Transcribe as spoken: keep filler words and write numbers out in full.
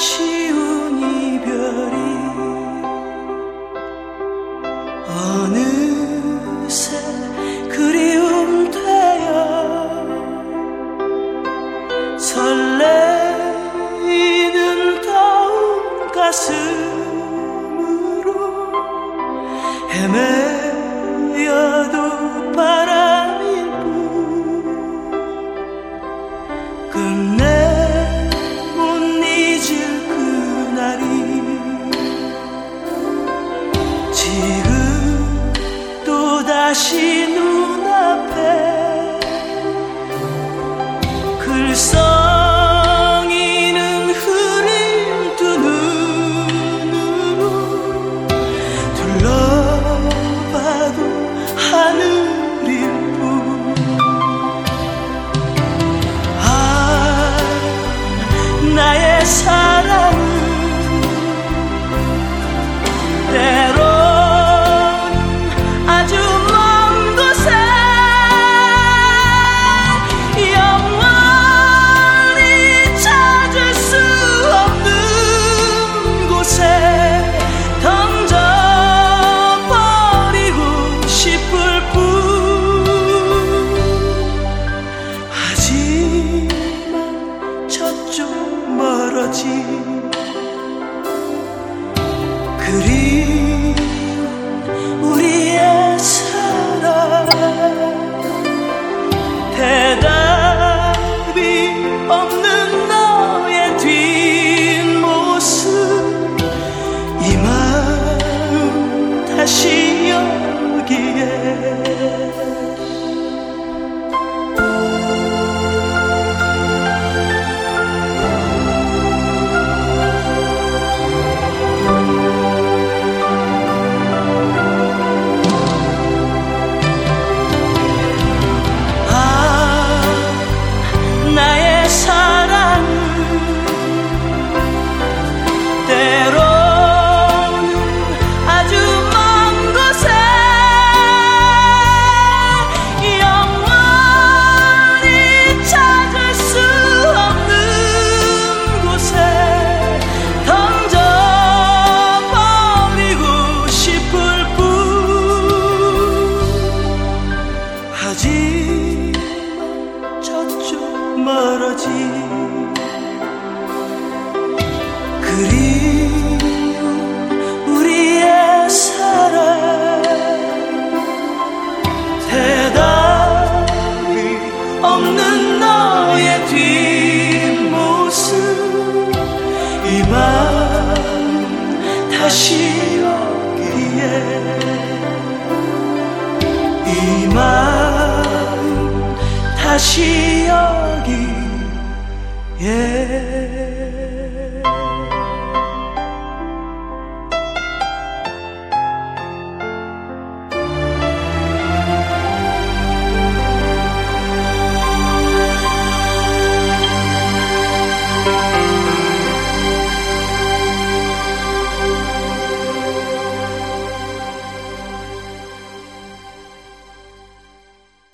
쉬운 이별이 어느새 그리움 되어 설레이는 더운 가슴으로 헤매여도 바람일 뿐 끝내 못 잊을 그날이 지금 또다시 눈앞에 글썽이는 흐린 두 눈으로 둘러봐도 하늘일 뿐 아 나의 사랑은 때론 아주 먼 곳에 영원히 찾을 수 없는 곳에 던져버리고 싶을 뿐 하지만 저쪽 멀어진 그리운 우리의 사랑 대답이 없는 너의 뒷모습 이 마음 다시 여기에 나의 사랑은 때로는 아주 먼 곳에 영원히 찾을 수 없는 곳에 던져버리고 싶을 뿐 하지만 저쪽 멀어진 그리운 우리의 사랑 대답이 없는 너의 뒷모습 이 마음 다시 여기에 이 마음 다시 여기에